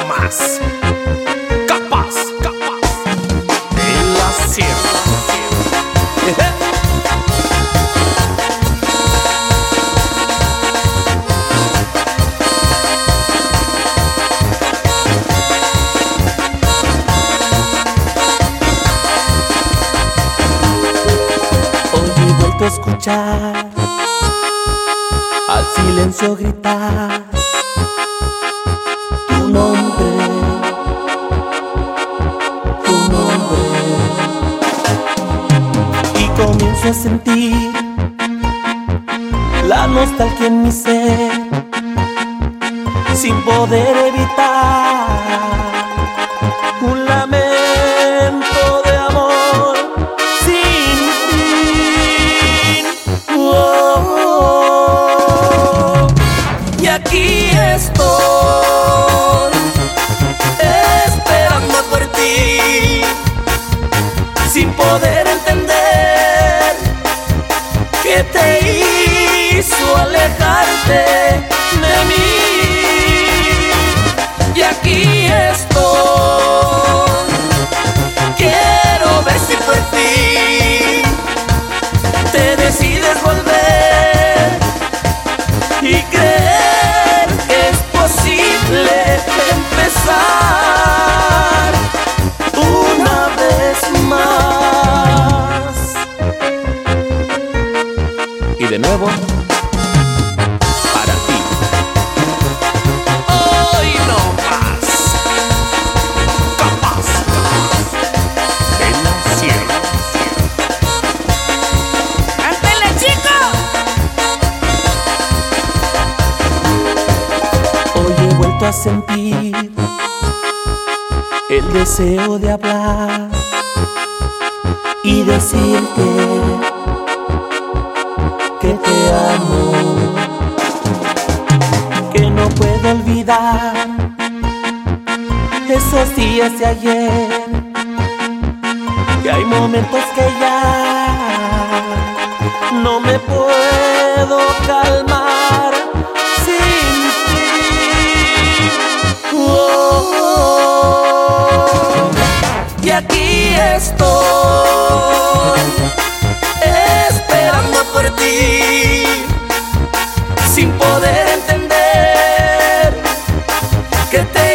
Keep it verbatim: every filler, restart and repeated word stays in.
más. Capaz, capaz de la sierra. Hoy he vuelto a escuchar al silencio gritar tu nombre, tu nombre, y comienzo a sentir la nostalgia en mi ser, sin poder evitar un lamento de amor sin fin. Oh, oh. Y aquí estoy esperando por ti, sin poder entender qué te hizo alejarte de mí. Y aquí estoy, quiero ver si por fin te decides volver y creer que es posible empezar una vez más. Y de nuevo, para ti. Hoy no más. Capaz de la sierra. ¡Cántale, chico! Hoy he vuelto a sentir el deseo de hablar y decirte que te amo, que no puedo olvidar esos días de ayer, que hay momentos que ya no me puedo calmar sin ti. Oh, oh. Y aquí estoy esperando por ti, sin poder entender que te